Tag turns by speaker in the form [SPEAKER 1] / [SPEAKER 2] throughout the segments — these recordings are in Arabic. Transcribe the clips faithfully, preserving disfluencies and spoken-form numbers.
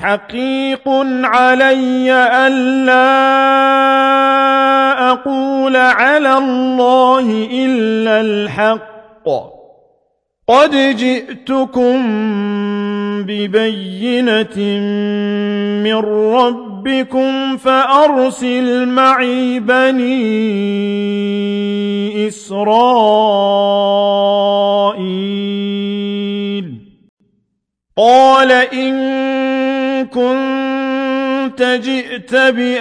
[SPEAKER 1] حقيق علي ألا أقول على الله إلا الحق قد جئتكم ببينة من ربكم فأرسل معي بني إسرائيل قال إن كنت جئت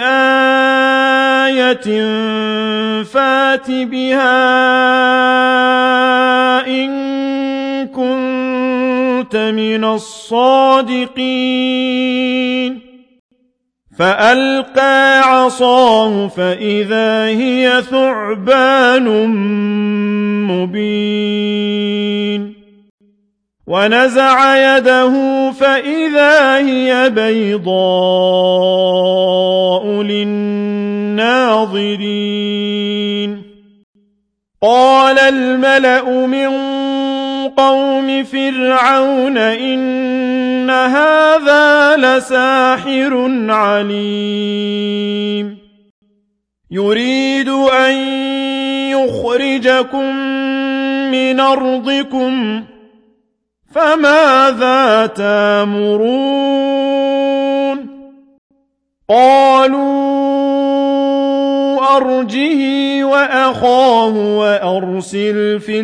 [SPEAKER 1] بآية فات بها إن كنت من الصادقين فألقى عصاه فإذا هي ثعبان مبين ونزع يده فإذا هي بيضاء للناظرين قال الملأ من قوم فرعون إن هذا لساحر عليم يريد أن يخرجكم من أرضكم فماذا تأمرون قالوا أرجه وأخاه وأرسل في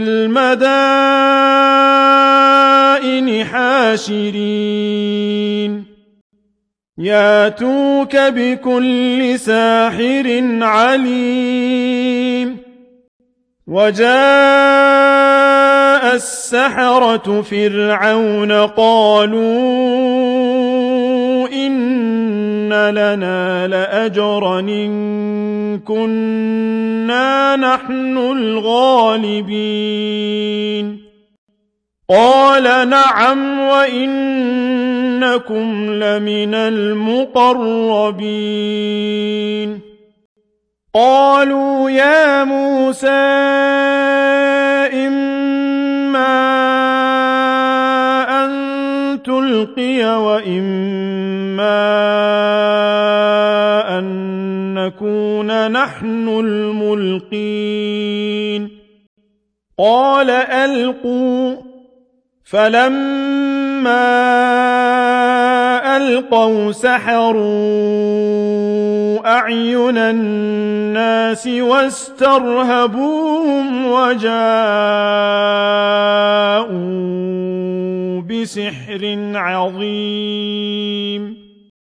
[SPEAKER 1] المدائن حاشرين ياتوك بكل ساحر عليم وجاء السحرة فرعون قالوا إن لنا لأجرا إن كنا نحن الغالبين قال نعم وإنكم لمن المقربين قالوا يا موسى إما أن تلقي وإما أن نكون نحن الملقين قال ألقوا فلما ألقوا سحروا أعين الناس واسترهبوهم وجاءوا بسحر عظيم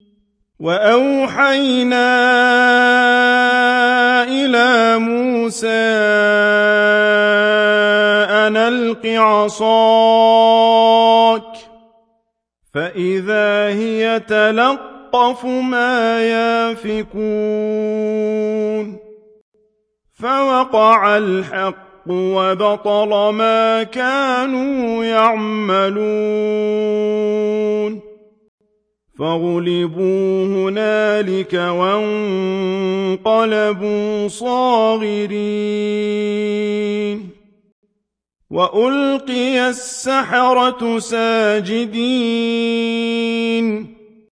[SPEAKER 1] وأوحينا إلى موسى أن ألق عصاك فإذا هي تلقف ما يافكون فوقع الحق وبطل ما كانوا يعملون فغلبوا هنالك وانقلبوا صاغرين وألقي السحرة ساجدين